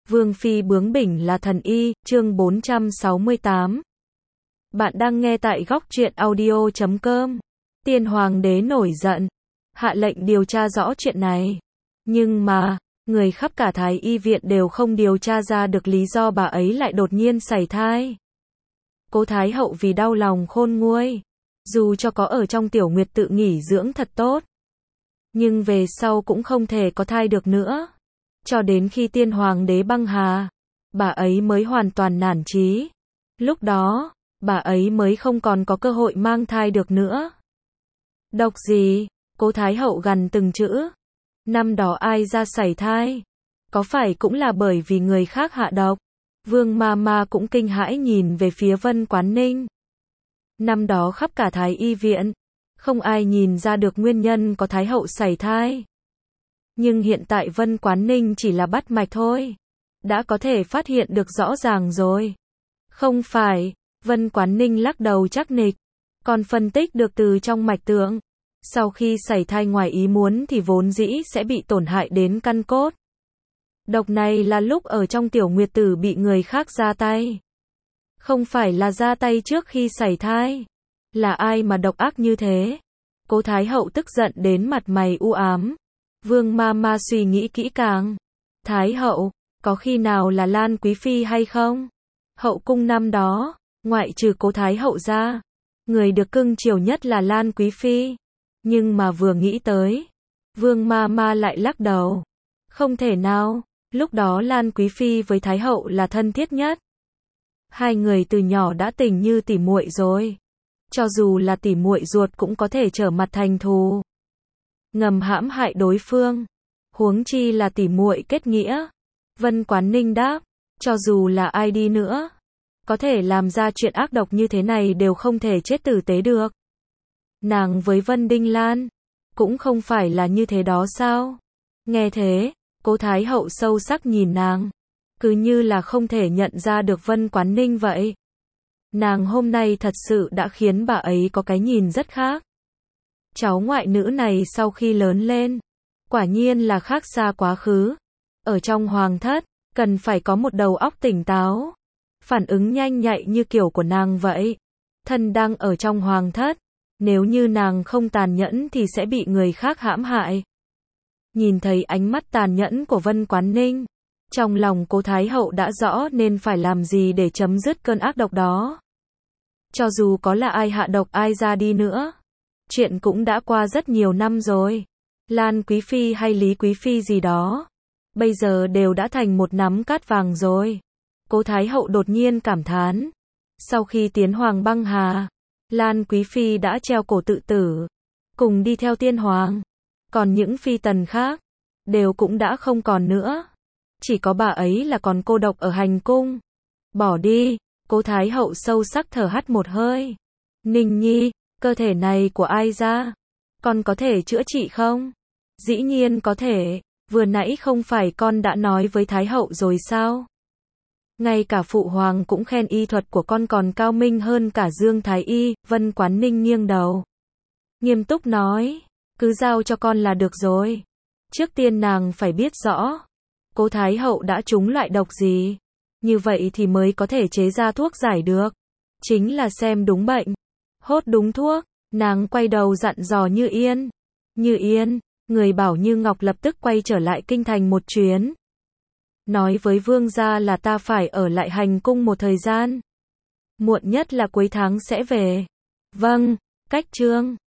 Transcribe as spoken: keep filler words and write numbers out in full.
Vương phi bướng bỉnh là thần y, chương bốn trăm sáu mươi tám. Bạn đang nghe tại góc truyện audio chấm com. Tiên hoàng đế nổi giận, hạ lệnh điều tra rõ chuyện này. Nhưng mà, người khắp cả Thái y viện đều không điều tra ra được lý do bà ấy lại đột nhiên sảy thai. Cố Thái hậu vì đau lòng khôn nguôi, dù cho có ở trong Tiểu Nguyệt tự nghỉ dưỡng thật tốt, nhưng về sau cũng không thể có thai được nữa. Cho đến khi tiên hoàng đế băng hà, bà ấy mới hoàn toàn nản chí. Lúc đó, bà ấy mới không còn có cơ hội mang thai được nữa. Độc gì? Cố Thái hậu gằn từng chữ. Năm đó ai ra sảy thai? Có phải cũng là bởi vì người khác hạ độc? Vương ma ma cũng kinh hãi nhìn về phía Vân Quán Ninh. Năm đó khắp cả Thái y viện, không ai nhìn ra được nguyên nhân có Thái hậu sảy thai. Nhưng hiện tại Vân Quán Ninh chỉ là bắt mạch thôi, đã có thể phát hiện được rõ ràng rồi. Không phải, Vân Quán Ninh lắc đầu chắc nịch, còn phân tích được từ trong mạch tượng. Sau khi sảy thai ngoài ý muốn thì vốn dĩ sẽ bị tổn hại đến căn cốt. Độc này là lúc ở trong Tiểu Nguyệt tử bị người khác ra tay. Không phải là ra tay trước khi sảy thai. Là ai mà độc ác như thế? Cố Thái hậu tức giận đến mặt mày u ám. Vương ma ma suy nghĩ kỹ càng. Thái hậu, có khi nào là Lan Quý Phi hay không? Hậu cung năm đó, ngoại trừ Cố Thái hậu ra, người được cưng chiều nhất là Lan Quý Phi. Nhưng mà vừa nghĩ tới, Vương ma ma lại lắc đầu. Không thể nào, lúc đó Lan Quý Phi với Thái hậu là thân thiết nhất. Hai người từ nhỏ đã tình như tỉ muội rồi. Cho dù là tỉ muội ruột cũng có thể trở mặt thành thù, ngầm hãm hại đối phương, huống chi là tỉ muội kết nghĩa. Vân Quán Ninh đáp, cho dù là ai đi nữa, có thể làm ra chuyện ác độc như thế này đều không thể chết tử tế được. Nàng với Vân Đinh Lan, cũng không phải là như thế đó sao? Nghe thế, Cố Thái hậu sâu sắc nhìn nàng, cứ như là không thể nhận ra được Vân Quán Ninh vậy. Nàng hôm nay thật sự đã khiến bà ấy có cái nhìn rất khác. Cháu ngoại nữ này sau khi lớn lên, quả nhiên là khác xa quá khứ. Ở trong hoàng thất, cần phải có một đầu óc tỉnh táo, phản ứng nhanh nhạy như kiểu của nàng vậy. Thân đang ở trong hoàng thất, nếu như nàng không tàn nhẫn thì sẽ bị người khác hãm hại. Nhìn thấy ánh mắt tàn nhẫn của Vân Quán Ninh, trong lòng Cố Thái hậu đã rõ nên phải làm gì để chấm dứt cơn ác độc đó. Cho dù có là ai hạ độc ai ra đi nữa, chuyện cũng đã qua rất nhiều năm rồi. Lan Quý Phi hay Lý Quý Phi gì đó, bây giờ đều đã thành một nắm cát vàng rồi. Cố Thái hậu đột nhiên cảm thán. Sau khi tiến hoàng băng hà, Lan Quý Phi đã treo cổ tự tử, cùng đi theo tiên hoàng. Còn những phi tần khác, đều cũng đã không còn nữa. Chỉ có bà ấy là còn cô độc ở hành cung. Bỏ đi, Cố Thái hậu sâu sắc thở hắt một hơi. Ninh nhi, cơ thể này của ai ra? Con có thể chữa trị không? Dĩ nhiên có thể, vừa nãy không phải con đã nói với Thái hậu rồi sao? Ngay cả phụ hoàng cũng khen y thuật của con còn cao minh hơn cả Dương Thái y. Vân Quán Ninh nghiêng đầu, nghiêm túc nói, cứ giao cho con là được rồi. Trước tiên nàng phải biết rõ, Cố Thái hậu đã trúng loại độc gì, như vậy thì mới có thể chế ra thuốc giải được. Chính là xem đúng bệnh, hốt đúng thuốc. Nàng quay đầu dặn dò Như Yên. Như Yên, người bảo Như Ngọc lập tức quay trở lại kinh thành một chuyến. Nói với vương gia là ta phải ở lại hành cung một thời gian. Muộn nhất là cuối tháng sẽ về. Vâng, cách chương.